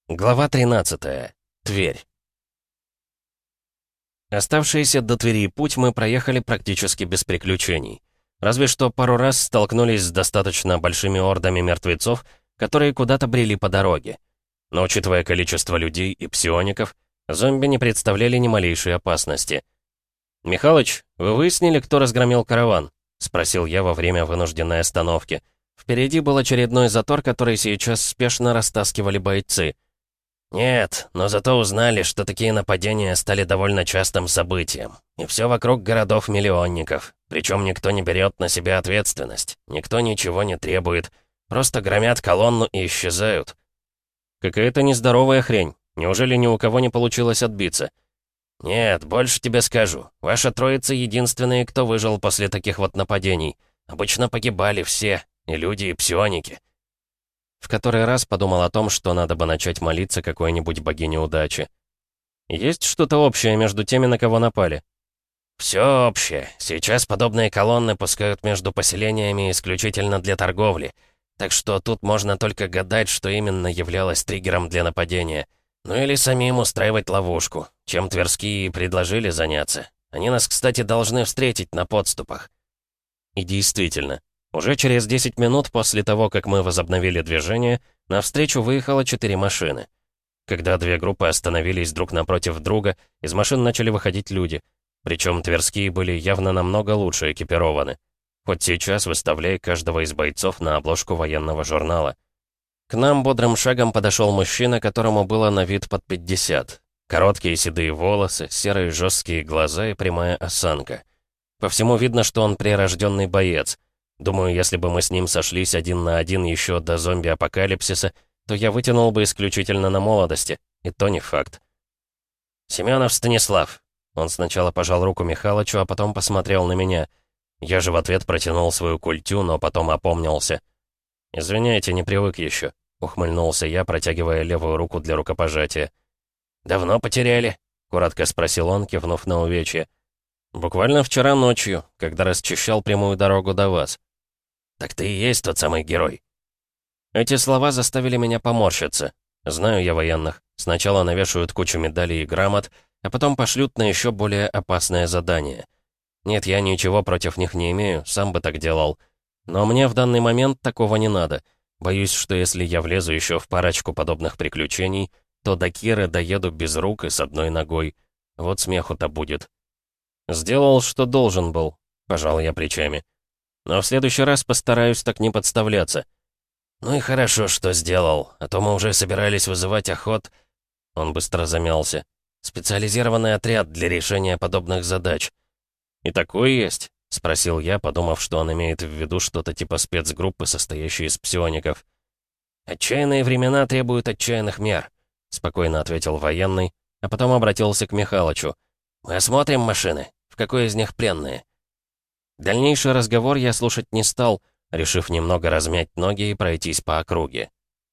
Глава 13. Тверь. Оставшийся до Твери путь мы проехали практически без приключений. Разве что пару раз столкнулись с достаточно большими ордами мертвецов, которые куда-то брели по дороге. Но учитывая количество людей и псиоников, зомби не представляли ни малейшей опасности. «Михалыч, вы выяснили, кто разгромил караван?» — спросил я во время вынужденной остановки. Впереди был очередной затор, который сейчас спешно растаскивали бойцы. «Нет, но зато узнали, что такие нападения стали довольно частым событием. И все вокруг городов-миллионников. Причем никто не берет на себя ответственность. Никто ничего не требует. Просто громят колонну и исчезают». «Какая-то нездоровая хрень. Неужели ни у кого не получилось отбиться?» «Нет, больше тебе скажу. Ваша троица единственные, кто выжил после таких вот нападений. Обычно погибали все, и люди, и псионики». В который раз подумал о том, что надо бы начать молиться какой-нибудь богине удачи. Есть что-то общее между теми, на кого напали? Все общее. Сейчас подобные колонны пускают между поселениями исключительно для торговли. Так что тут можно только гадать, что именно являлось триггером для нападения. Ну или самим устраивать ловушку, чем тверские и предложили заняться. Они нас, кстати, должны встретить на подступах. И действительно. Уже через 10 минут после того, как мы возобновили движение, навстречу выехало 4 машины. Когда две группы остановились друг напротив друга, из машин начали выходить люди. Причем тверские были явно намного лучше экипированы. Хоть сейчас выставляя каждого из бойцов на обложку военного журнала. К нам бодрым шагом подошел мужчина, которому было на вид под 50. Короткие седые волосы, серые жесткие глаза и прямая осанка. По всему видно, что он прирожденный боец. Думаю, если бы мы с ним сошлись один на один еще до зомби-апокалипсиса, то я вытянул бы исключительно на молодости, и то не факт. «Семенов Станислав». Он сначала пожал руку Михалычу, а потом посмотрел на меня. Я же в ответ протянул свою культю, но потом опомнился. «Извиняйте, не привык еще», — ухмыльнулся я, протягивая левую руку для рукопожатия. «Давно потеряли?» — коротко спросил он, кивнув на увечье. «Буквально вчера ночью, когда расчищал прямую дорогу до вас». «Так ты и есть тот самый герой». Эти слова заставили меня поморщиться. Знаю я военных. Сначала навешают кучу медалей и грамот, а потом пошлют на еще более опасное задание. Нет, я ничего против них не имею, сам бы так делал. Но мне в данный момент такого не надо. Боюсь, что если я влезу еще в парочку подобных приключений, то до Киры доеду без рук и с одной ногой. Вот смеху-то будет. «Сделал, что должен был», — пожал я плечами. «Но в следующий раз постараюсь так не подставляться». «Ну и хорошо, что сделал, а то мы уже собирались вызывать охот...» Он быстро замялся. «Специализированный отряд для решения подобных задач». «И такое есть?» — спросил я, подумав, что он имеет в виду что-то типа спецгруппы, состоящей из псиоников. «Отчаянные времена требуют отчаянных мер», — спокойно ответил военный, а потом обратился к Михалычу. «Мы осмотрим машины. В какой из них пленные?» Дальнейший разговор я слушать не стал, решив немного размять ноги и пройтись по округе.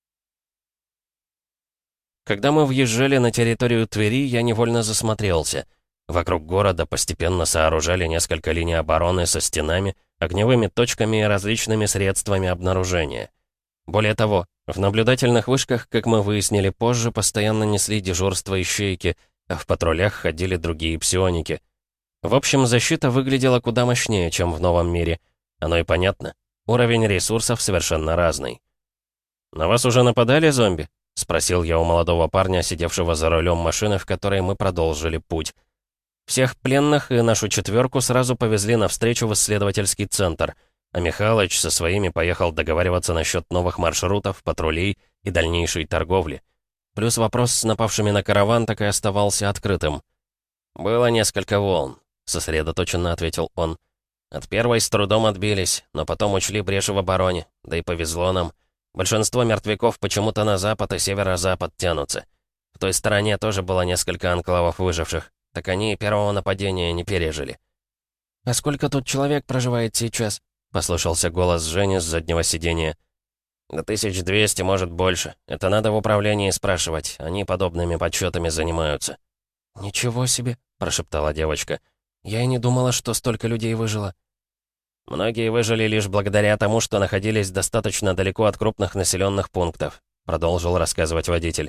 Когда мы въезжали на территорию Твери, я невольно засмотрелся. Вокруг города постепенно сооружали несколько линий обороны со стенами, огневыми точками и различными средствами обнаружения. Более того, в наблюдательных вышках, как мы выяснили позже, постоянно несли дежурство ищейки, а в патрулях ходили другие псионики. В общем, защита выглядела куда мощнее, чем в новом мире. Оно и понятно. Уровень ресурсов совершенно разный. «На вас уже нападали зомби?» — спросил я у молодого парня, сидевшего за рулем машины, в которой мы продолжили путь. Всех пленных и нашу четверку сразу повезли навстречу в исследовательский центр, а Михалыч со своими поехал договариваться насчет новых маршрутов, патрулей и дальнейшей торговли. Плюс вопрос с напавшими на караван так и оставался открытым. «Было несколько волн», — сосредоточенно ответил он. «От первой с трудом отбились, но потом учли бреши в обороне, да и повезло нам. Большинство мертвяков почему-то на запад и северо-запад тянутся. В той стороне тоже было несколько анклавов выживших, так они и первого нападения не пережили». «А сколько тут человек проживает сейчас?» — послышался голос Жени с заднего сиденья. «Да 1200, может, больше. Это надо в управлении спрашивать. Они подобными подсчетами занимаются». «Ничего себе», — прошептала девочка. «Я и не думала, что столько людей выжило». «Многие выжили лишь благодаря тому, что находились достаточно далеко от крупных населенных пунктов», — продолжил рассказывать водитель.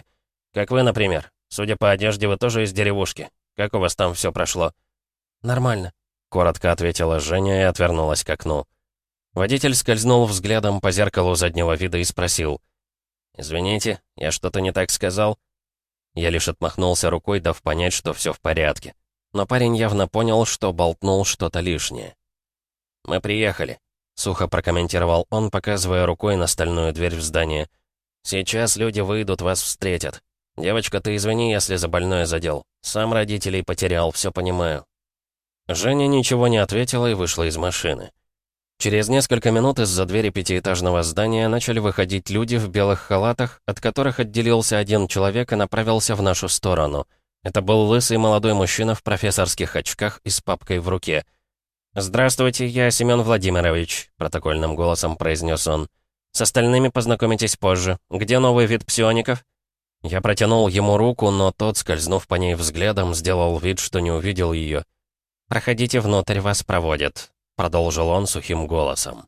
Как вы, например. Судя по одежде, вы тоже из деревушки. Как у вас там все прошло?» «Нормально», — коротко ответила Женя и отвернулась к окну. Водитель скользнул взглядом по зеркалу заднего вида и спросил. «Извините, я что-то не так сказал?» Я лишь отмахнулся рукой, дав понять, что все в порядке. Но парень явно понял, что болтнул что-то лишнее. «Мы приехали», — сухо прокомментировал он, показывая рукой на стальную дверь в здание. «Сейчас люди выйдут, вас встретят. Девочка, ты извини, если за больное задел. Сам родителей потерял, все понимаю». Женя ничего не ответила и вышла из машины. Через несколько минут из-за двери пятиэтажного здания начали выходить люди в белых халатах, от которых отделился один человек и направился в нашу сторону. Это был лысый молодой мужчина в профессорских очках и с папкой в руке. «Здравствуйте, я Семен Владимирович», — протокольным голосом произнес он. «С остальными познакомитесь позже. Где новый вид псиоников?» Я протянул ему руку, но тот, скользнув по ней взглядом, сделал вид, что не увидел ее. «Проходите внутрь, вас проводят», — продолжил он сухим голосом.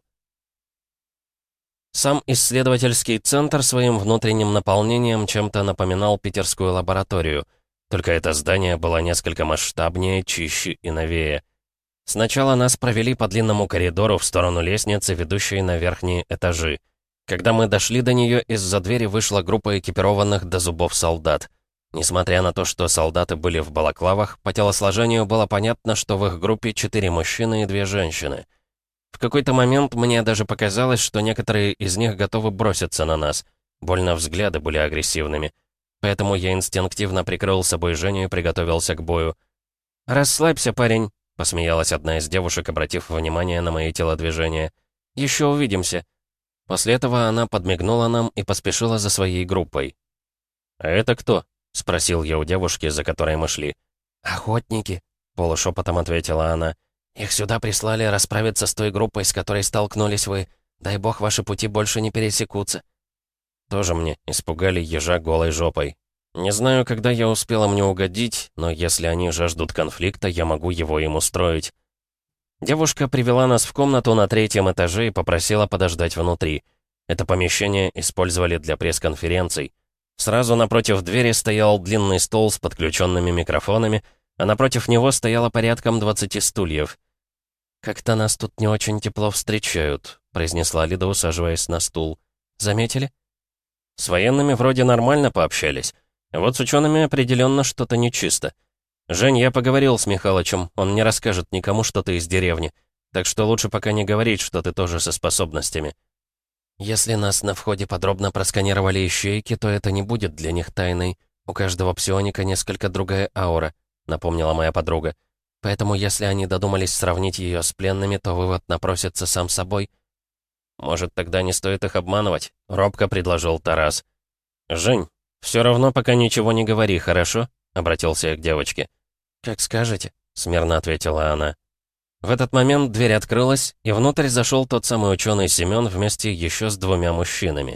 Сам исследовательский центр своим внутренним наполнением чем-то напоминал питерскую лабораторию, только это здание было несколько масштабнее, чище и новее. Сначала нас провели по длинному коридору в сторону лестницы, ведущей на верхние этажи. Когда мы дошли до нее, из-за двери вышла группа экипированных до зубов солдат. Несмотря на то, что солдаты были в балаклавах, по телосложению было понятно, что в их группе 4 мужчины и 2 женщины. В какой-то момент мне даже показалось, что некоторые из них готовы броситься на нас. Больно взгляды были агрессивными. Поэтому я инстинктивно прикрыл собой Женю и приготовился к бою. «Расслабься, парень», — посмеялась одна из девушек, обратив внимание на мои телодвижения. «Еще увидимся». После этого она подмигнула нам и поспешила за своей группой. «А это кто?» — спросил я у девушки, за которой мы шли. «Охотники», — полушепотом ответила она. «Их сюда прислали расправиться с той группой, с которой столкнулись вы. Дай бог, ваши пути больше не пересекутся». Тоже мне испугали ежа голой жопой. Не знаю, когда я успела мне угодить, но если они жаждут конфликта, я могу его им устроить. Девушка привела нас в комнату на 3-м этаже и попросила подождать внутри. Это помещение использовали для пресс-конференций. Сразу напротив двери стоял длинный стол с подключенными микрофонами, а напротив него стояло порядком 20 стульев. «Как-то нас тут не очень тепло встречают», — произнесла Лида, усаживаясь на стул. «Заметили?» С военными вроде нормально пообщались. А вот с учеными определенно что-то нечисто. «Жень, я поговорил с Михалычем, он не расскажет никому, что ты из деревни. Так что лучше пока не говорить, что ты тоже со способностями». «Если нас на входе подробно просканировали ищейки, то это не будет для них тайной. У каждого псионика несколько другая аура», — напомнила моя подруга. «Поэтому если они додумались сравнить ее с пленными, то вывод напросится сам собой». «Может, тогда не стоит их обманывать?» — робко предложил Тарас. «Жень, все равно пока ничего не говори, хорошо?» — обратился я к девочке. «Как скажете», — смирно ответила она. В этот момент дверь открылась, и внутрь зашел тот самый ученый Семен вместе еще с 2 мужчинами.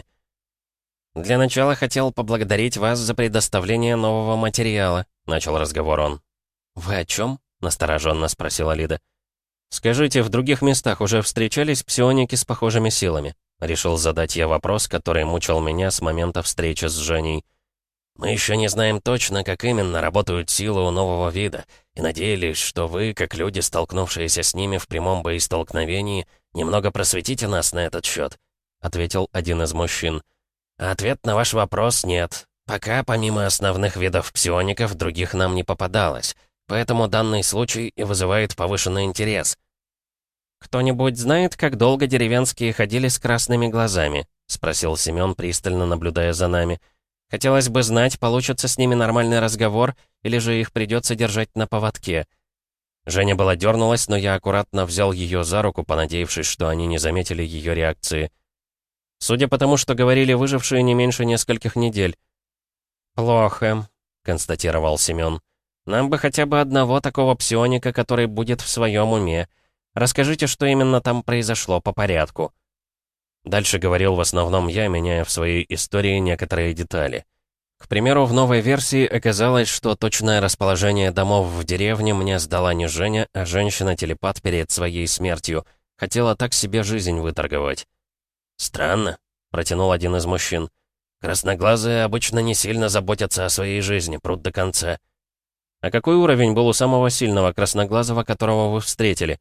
«Для начала хотел поблагодарить вас за предоставление нового материала», — начал разговор он. «Вы о чем?» — настороженно спросила Лида. «Скажите, в других местах уже встречались псионики с похожими силами?» Решил задать я вопрос, который мучил меня с момента встречи с Женей. «Мы еще не знаем точно, как именно работают силы у нового вида, и надеялись, что вы, как люди, столкнувшиеся с ними в прямом боестолкновении, немного просветите нас на этот счет», — ответил один из мужчин. «А ответ на ваш вопрос — нет. Пока, помимо основных видов псиоников, других нам не попадалось. Поэтому данный случай и вызывает повышенный интерес». «Кто-нибудь знает, как долго деревенские ходили с красными глазами?» — спросил Семен, пристально наблюдая за нами. «Хотелось бы знать, получится с ними нормальный разговор, или же их придется держать на поводке». Женя была дернулась, но я аккуратно взял ее за руку, понадеявшись, что они не заметили ее реакции. Судя по тому, что говорили выжившие не меньше нескольких недель. «Плохо», — констатировал Семен. «Нам бы хотя бы одного такого псионика, который будет в своем уме. Расскажите, что именно там произошло по порядку». Дальше говорил в основном я, меняя в своей истории некоторые детали. К примеру, в новой версии оказалось, что точное расположение домов в деревне мне сдала не Женя, а женщина-телепат перед своей смертью. Хотела так себе жизнь выторговать. «Странно», — протянул один из мужчин. Красноглазые обычно не сильно заботятся о своей жизни, прут до конца. А какой уровень был у самого сильного красноглазого, которого вы встретили?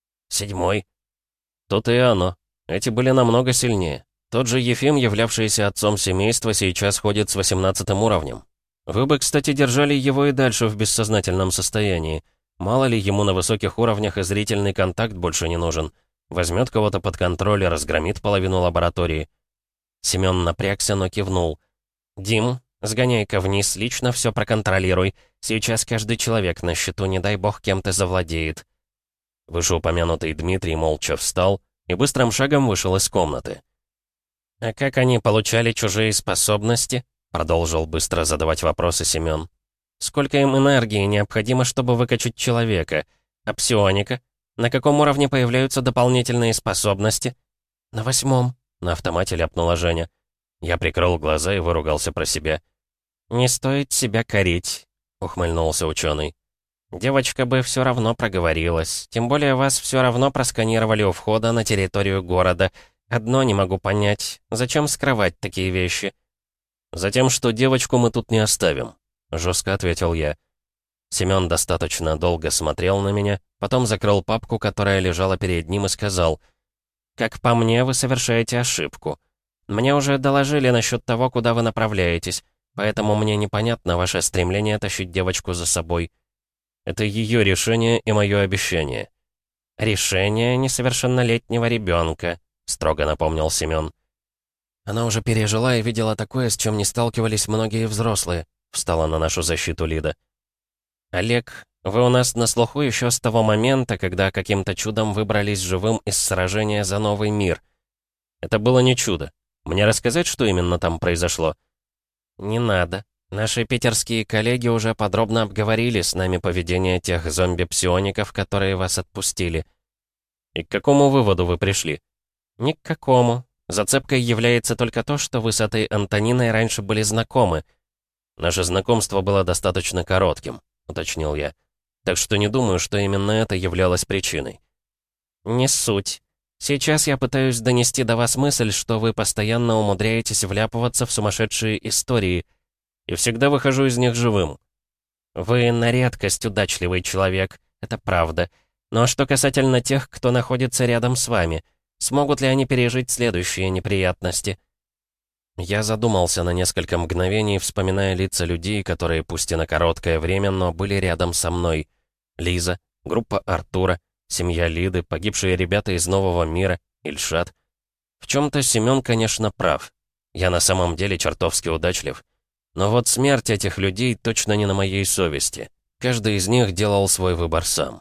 7. Тут и оно. Эти были намного сильнее. Тот же Ефим, являвшийся отцом семейства, сейчас ходит с 18 уровнем. Вы бы, кстати, держали его и дальше в бессознательном состоянии. Мало ли, ему на высоких уровнях и зрительный контакт больше не нужен. Возьмет кого-то под контроль и разгромит половину лаборатории. Семён напрягся, но кивнул. «Дим, сгоняй-ка вниз, лично все проконтролируй. Сейчас каждый человек на счету, не дай бог, кем-то завладеет». Вышеупомянутый Дмитрий молча встал и быстрым шагом вышел из комнаты. «А как они получали чужие способности?» Продолжил быстро задавать вопросы Семён. «Сколько им энергии необходимо, чтобы выкачать человека? А псионика? На каком уровне появляются дополнительные способности?» «На 8», — на автомате ляпнула Женя. Я прикрыл глаза и выругался про себя. «Не стоит себя корить», — ухмыльнулся ученый. «Девочка бы все равно проговорилась. Тем более вас все равно просканировали у входа на территорию города. Одно не могу понять. Зачем скрывать такие вещи?» «Затем, что девочку мы тут не оставим», — жестко ответил я. Семён достаточно долго смотрел на меня, потом закрыл папку, которая лежала перед ним, и сказал: «Как по мне, вы совершаете ошибку. Мне уже доложили насчет того, куда вы направляетесь, поэтому мне непонятно ваше стремление тащить девочку за собой. Это ее решение и мое обещание». «Решение несовершеннолетнего ребенка», — строго напомнил Семён. «Она уже пережила и видела такое, с чем не сталкивались многие взрослые», — встала на нашу защиту Лида. «Олег, вы у нас на слуху еще с того момента, когда каким-то чудом выбрались живым из сражения за новый мир. Это было не чудо. Мне рассказать, что именно там произошло?» «Не надо. Наши питерские коллеги уже подробно обговорили с нами поведение тех зомби-псиоников, которые вас отпустили». «И к какому выводу вы пришли?» «Ни к какому. Зацепкой является только то, что вы с этой Антониной раньше были знакомы». «Наше знакомство было достаточно коротким», — уточнил я. «Так что не думаю, что именно это являлось причиной». «Не суть. Сейчас я пытаюсь донести до вас мысль, что вы постоянно умудряетесь вляпываться в сумасшедшие истории, и всегда выхожу из них живым. Вы на редкость удачливый человек, это правда. Но что касательно тех, кто находится рядом с вами, смогут ли они пережить следующие неприятности?» Я задумался на несколько мгновений, вспоминая лица людей, которые пусть и на короткое время, но были рядом со мной. Лиза, группа Артура, семья Лиды, погибшие ребята из Нового мира, Ильшат. В чем-то Семён, конечно, прав. Я на самом деле чертовски удачлив. Но вот смерть этих людей точно не на моей совести. Каждый из них делал свой выбор сам.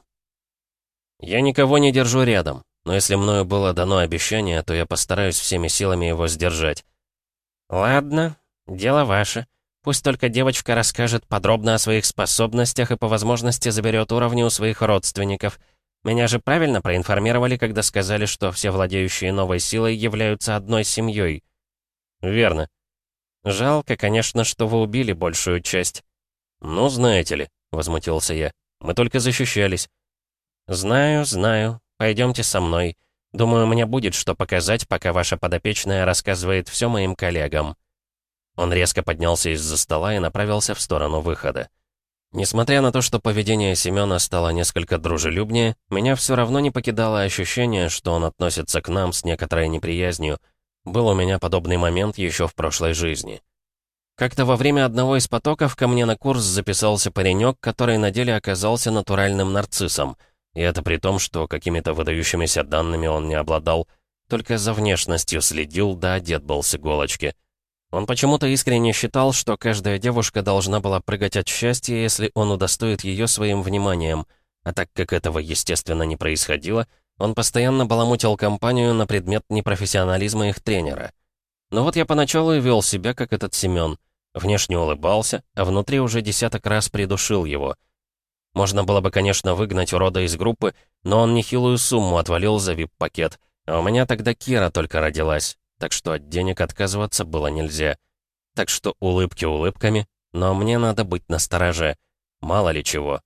Я никого не держу рядом, но если мною было дано обещание, то я постараюсь всеми силами его сдержать. «Ладно, дело ваше. Пусть только девочка расскажет подробно о своих способностях и по возможности заберет уровни у своих родственников. Меня же правильно проинформировали, когда сказали, что все владеющие новой силой являются одной семьей?» «Верно». «Жалко, конечно, что вы убили большую часть». «Ну, знаете ли», — возмутился я, — «мы только защищались». «Знаю, знаю. Пойдемте со мной. Думаю, мне будет что показать, пока ваша подопечная рассказывает все моим коллегам». Он резко поднялся из-за стола и направился в сторону выхода. Несмотря на то, что поведение Семёна стало несколько дружелюбнее, меня все равно не покидало ощущение, что он относится к нам с некоторой неприязнью. Был у меня подобный момент еще в прошлой жизни. Как-то во время одного из потоков ко мне на курс записался паренек, который на деле оказался натуральным нарциссом. И это при том, что какими-то выдающимися данными он не обладал, только за внешностью следил, да одет был с иголочки. Он почему-то искренне считал, что каждая девушка должна была прыгать от счастья, если он удостоит ее своим вниманием. А так как этого, естественно, не происходило, он постоянно баламутил компанию на предмет непрофессионализма их тренера. Но вот я поначалу и вел себя, как этот Семён. Внешне улыбался, а внутри уже десяток раз придушил его. Можно было бы, конечно, выгнать урода из группы, но он нехилую сумму отвалил за вип-пакет, а у меня тогда Кира только родилась, так что от денег отказываться было нельзя. Так что улыбки улыбками, но мне надо быть настороже. Мало ли чего.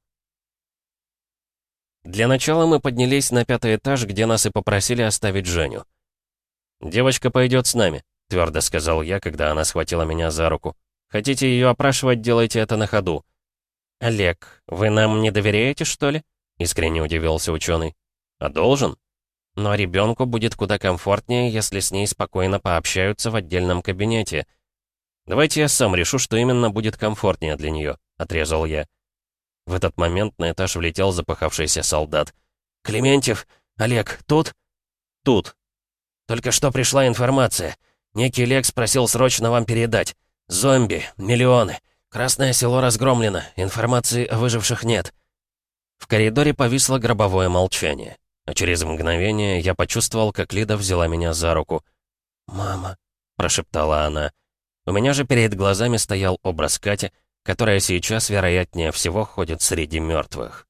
Для начала мы поднялись на 5-й этаж, где нас и попросили оставить Женю. «Девочка пойдет с нами», — твердо сказал я, когда она схватила меня за руку. «Хотите ее опрашивать, делайте это на ходу». «Олег, вы нам не доверяете, что ли?» — искренне удивился ученый. «А должен? Но ребенку будет куда комфортнее, если с ней спокойно пообщаются в отдельном кабинете. Давайте я сам решу, что именно будет комфортнее для нее», — отрезал я. В этот момент на этаж влетел запыхавшийся солдат. «Клементьев! Олег, тут?» «Тут». «Только что пришла информация. Некий Лекс просил срочно вам передать. Зомби, миллионы. Красное село разгромлено, информации о выживших нет». В коридоре повисло гробовое молчание. А через мгновение я почувствовал, как Лида взяла меня за руку. «Мама», — прошептала она. У меня же перед глазами стоял образ Кати, которая сейчас, вероятнее всего, ходит среди мертвых.